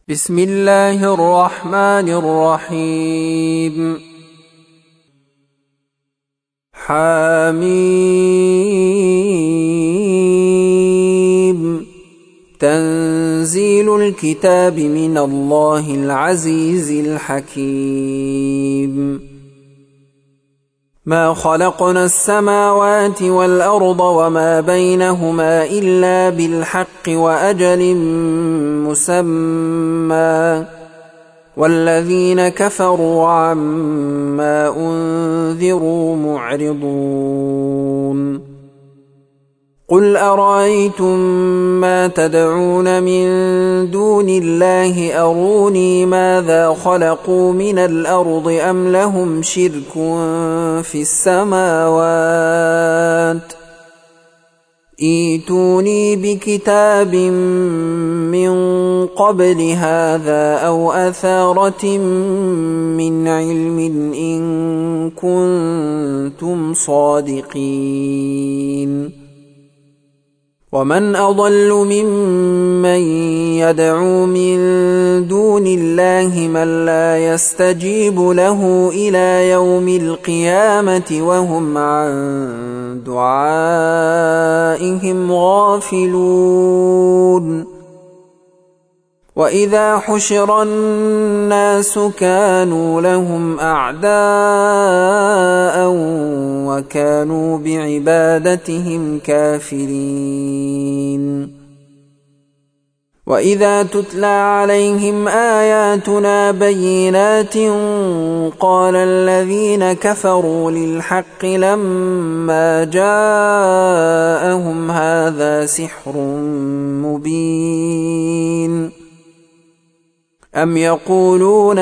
بسم الله الرحمن الرحيم. حميم. تنزيل الكتاب من الله العزيز الحكيم. ما خلقنا السماوات والأرض وما بينهما إلا بالحق وأجل مسمى، والذين كفروا عما أنذروا معرضون. قل أرأيتم ما تدعون من دون الله أروني ماذا خلقوا من الأرض أم لهم شرك في السماوات، ائتوني بكتاب من قبل هذا أو أثارة من علم إن كنتم صادقين. ومن أضل ممن يدعو من دون الله من لا يستجيب له إلى يوم القيامة وهم عن دعائهم غافلون. وإذا حشر الناس كانوا لهم أعداء وكانوا بعبادتهم كافرين. وإذا تتلى عليهم آياتنا بينات قال الذين كفروا للحق لما جاءهم هذا سحر مبين. أم يقولون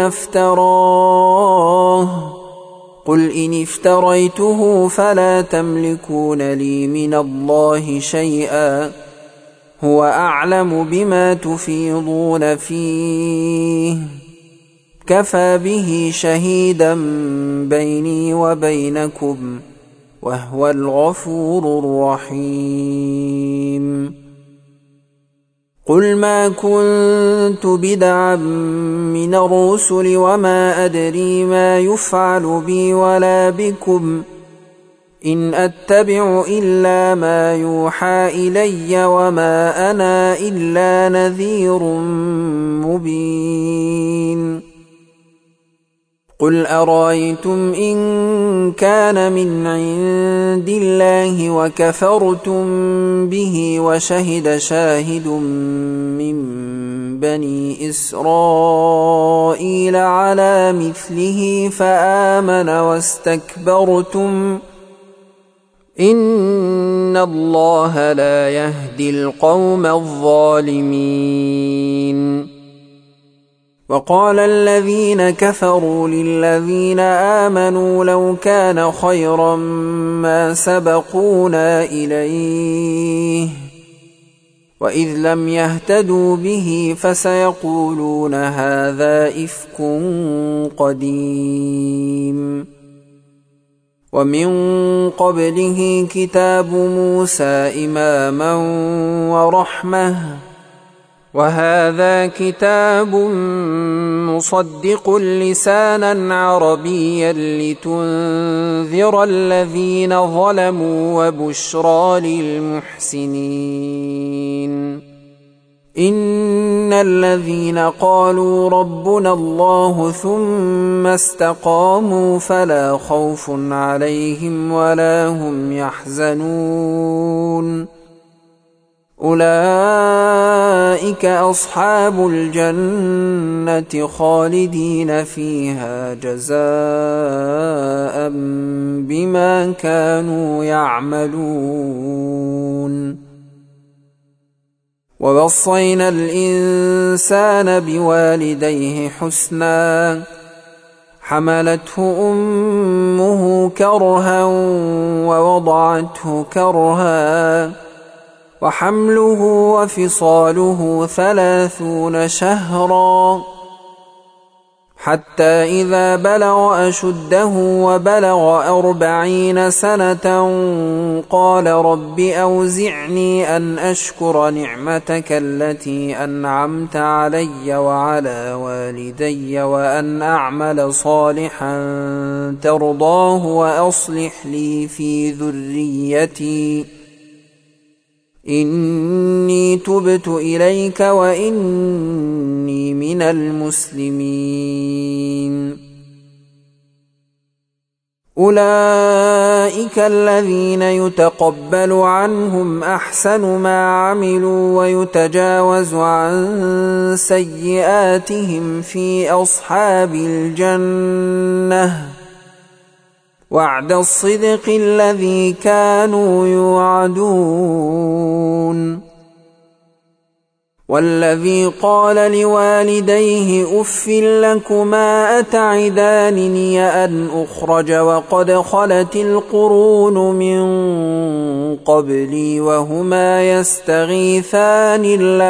افتراه، قل إن افتريته فلا تملكون لي من الله شيئا، هو أعلم بما تفيضون فيه، كفى به شهيدا بيني وبينكم، وهو الغفور الرحيم. قل ما كنت بدعا من الرسل وما أدري ما يفعل بي ولا بكم، إن أتبع إلا ما يوحى إلي وما أنا إلا نذير مبين. قل أرأيتم إن كان من عند الله وكفرتم به وشهد شاهد من بني إسرائيل على مثله فآمن واستكبرتم، إن الله لا يهدي القوم الظالمين. وقال الذين كفروا للذين آمنوا لو كان خيرا ما سبقونا إليه، وإذ لم يهتدوا به فسيقولون هذا إفك قديم. ومن قبله كتاب موسى إماما ورحمة، وهذا كتاب مصدق لسانا عربيا لتنذر الذين ظلموا وبشرى للمحسنين. إن الذين قالوا ربنا الله ثم استقاموا فلا خوف عليهم ولا هم يحزنون، أولئك أصحاب الجنة خالدين فيها جزاء بما كانوا يعملون. ووصينا الإنسان بوالديه حسنا، حملته أمه كرها ووضعته كرها، وحمله وفصاله 30 شهرا، حتى إذا بلغ أشده وبلغ 40 سنة قال رب أوزعني أن أشكر نعمتك التي أنعمت علي وعلى والدي وأن أعمل صالحا ترضاه وأصلح لي في ذريتي إني تبت إليك وإني من المسلمين. أولئك الذين يتقبل عنهم أحسن ما عملوا ويتجاوز عن سيئاتهم في أصحاب الجنة وعد الصدق الذي كانوا يوعدون. والذي قال لوالديه أف لكما أتعدانني أن أخرج وقد خلت القرون من قبلي وهما يستغيثان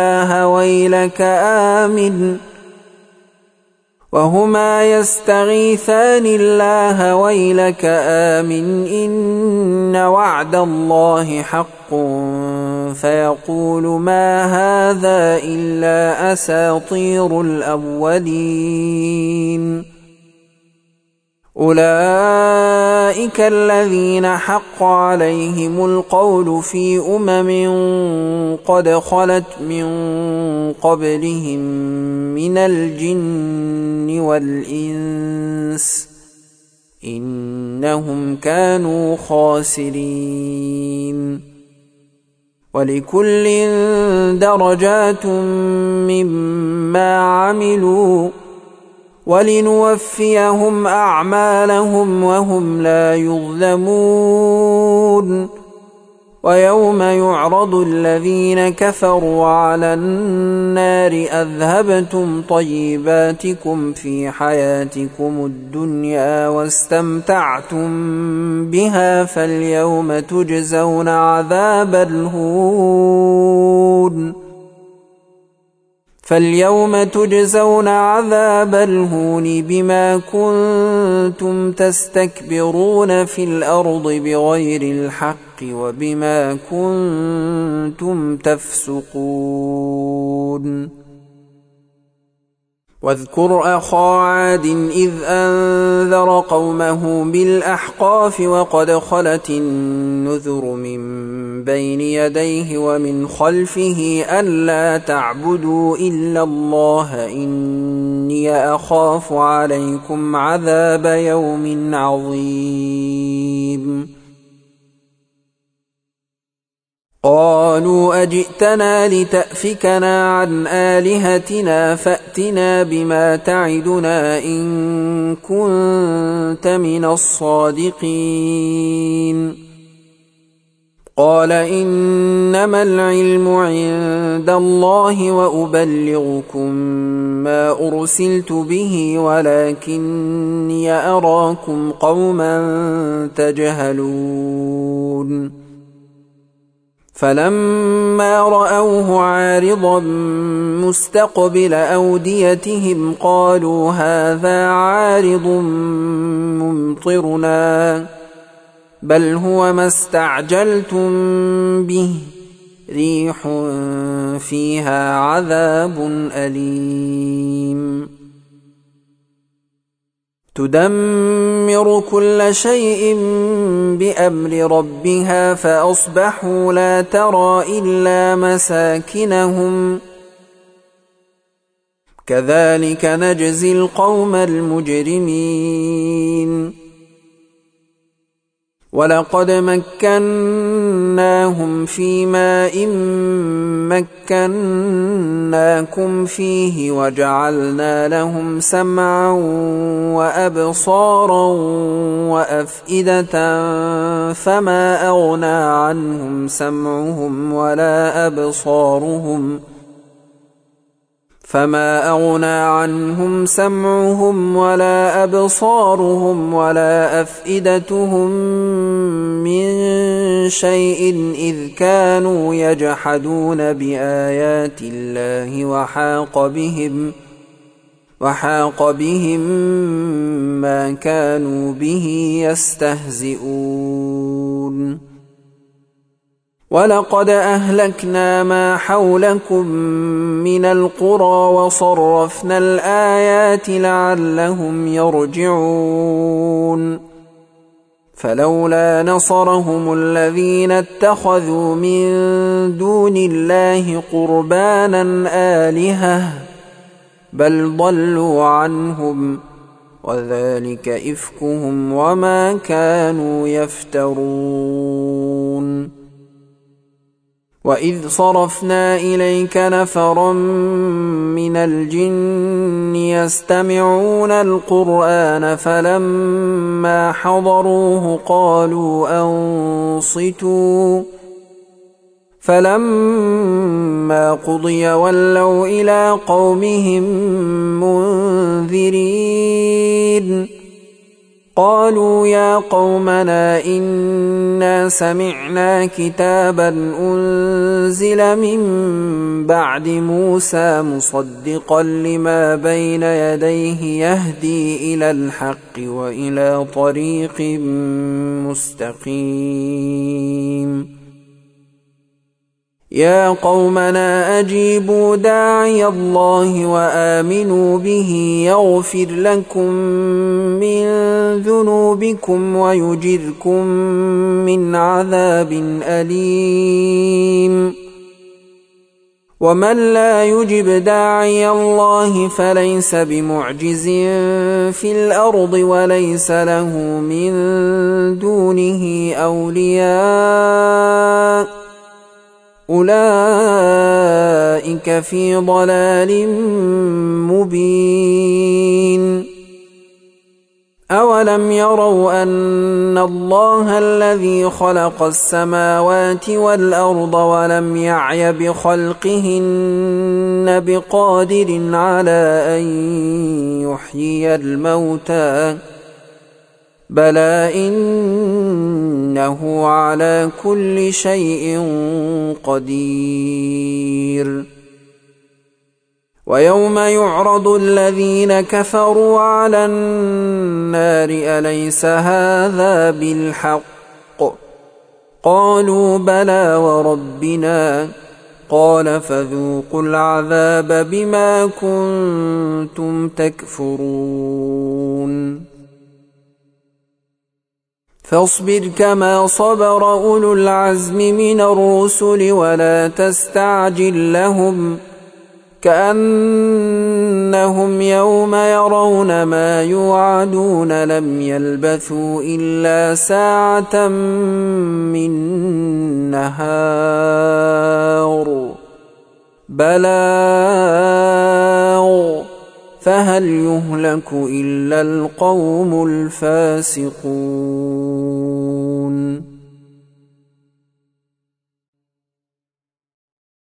الله ويلك آمن إن وعد الله حق فيقول ما هذا إلا أساطير الأولين. أولئك الذين حق عليهم القول في قد خلت من قبلهم من الجن والإنس إنهم كانوا خاسرين. ولكل درجات مما عملوا ولنوفيهم أعمالهم وهم لا يظلمون. ويوم يعرض الذين كفروا على النار أذهبتم طيباتكم في حياتكم الدنيا واستمتعتم بها فاليوم تجزون عذاب الهون بما كنتم تستكبرون في الأرض بغير الحق وبما كنتم تفسقون. واذكر أخا عاد إذ أنذر قومه بالأحقاف وقد خلت النذر من بين يديه ومن خلفه ألا تعبدوا إلا الله إني أخاف عليكم عذاب يوم عظيم. قالوا أجئتنا لتأفكنا عن آلهتنا فأتنا بما تعدنا إن كنت من الصادقين. قال إنما العلم عند الله وأبلغكم ما أرسلت به ولكني أراكم قوما تجهلون. فلما رأوه عارضا مستقبل أوديتهم قالوا هذا عارض ممطرنا بل هو ما استعجلتم به ريح فيها عذاب أليم تدمر كل شيء بأمر ربها فأصبحوا لا ترى إلا مساكنهم كذلك نجزي القوم المجرمين. ولقد مكناهم في ماء مكناكم فيه وجعلنا لهم سمعا وأبصارا وأفئدة فما أغنى عنهم سمعهم ولا أبصارهم ولا أفئدتهم من شيء إذ كانوا وحاق بهم ما كانوا به يستهزئون ولقد أهلكنا ما حولكم من القرى وصرفنا الآيات لعلهم يرجعون فلولا نصرهم الذين اتخذوا من دون الله قربانا آلهة بل ضلوا عنهم وذلك إفكهم وما كانوا يفترون وإذ صرفنا إليك نفرا من الجن يستمعون القرآن فلما حضروه قالوا أنصتوا فلما قضي ولوا إلى قومهم منذرين قالوا يا قومنا إنا سمعنا كتابا أنزل من بعد موسى مصدقا لما بين يديه يهدي إلى الحق وإلى طريق مستقيم يا قومنا أجيبوا داعي الله وآمنوا به يغفر لكم من ذنوبكم ويجركم من عذاب أليم ومن لا يجب داعي الله فليس بمعجز في الأرض وليس له من دونه أولياء أولئك في ضلال مبين أولم يروا أن الله الذي خلق السماوات والأرض ولم يعي بخلقهن بقادر على أن يحيي الموتى بلى إنه على كل شيء قدير ويوم يعرض الذين كفروا على النار أليس هذا بالحق قالوا بلى وربنا قال فذوقوا العذاب بما كنتم تكفرون فاصبر كما صبر أولو العزم من الرسل ولا تستعجل لهم كأنهم يوم يرون ما يوعدون لم يلبثوا إلا ساعة من نهار بلاغ فهل يهلك إلا القوم الفاسقون